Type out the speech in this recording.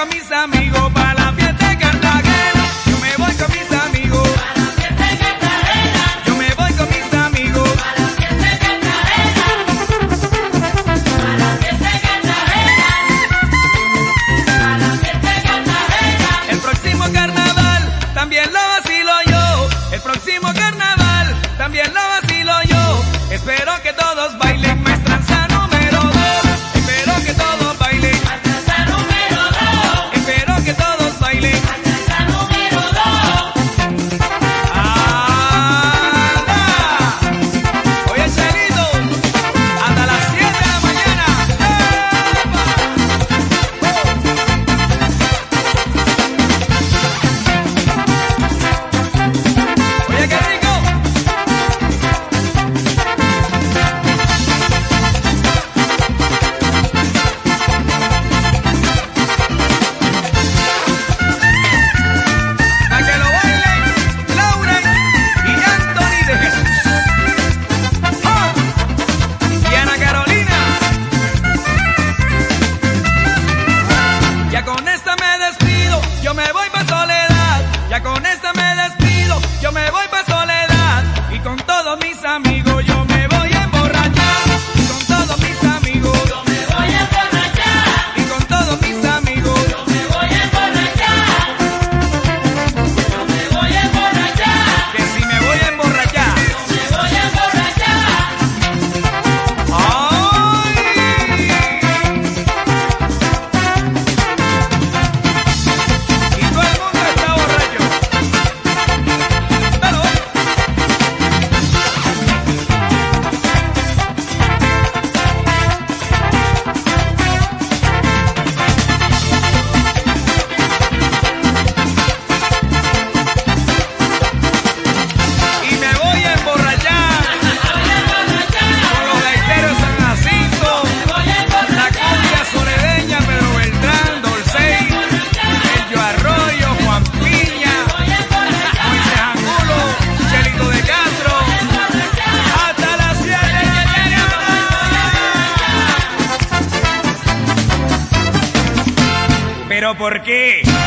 con mis amigos para la fiesta de Cartagena. Yo me voy con mis amigos para la fiesta de Cartagena. Yo me voy con mis amigos para la fiesta de Cartagena. Para la fiesta de Cartagena. Para la fiesta de Cartagena. El próximo carnaval también lo vacilo yo. El próximo carnaval también lo vacilo yo. Espero que todos bailen maestranza número 2. Espero que todos bailen maestranza número 2. Espero que todos bailen maestranza número 2. ¡Anda! Oye, Chelito, hasta las 7 de la mañana. Oye, qué rico. Yo me voy pa' Soledad, ya con esta me despido, yo me voy pa' Soledad, y con todos mis amigos yo me voy a emborrachar, y con todos mis amigos yo me voy a emborrachar, y con todos mis amigos yo me voy a emborrachar, yo me voy a emborrachar, que si me voy a emborrachar, yo me voy a emborrachar. ¡Ay! ¿Pero por qué?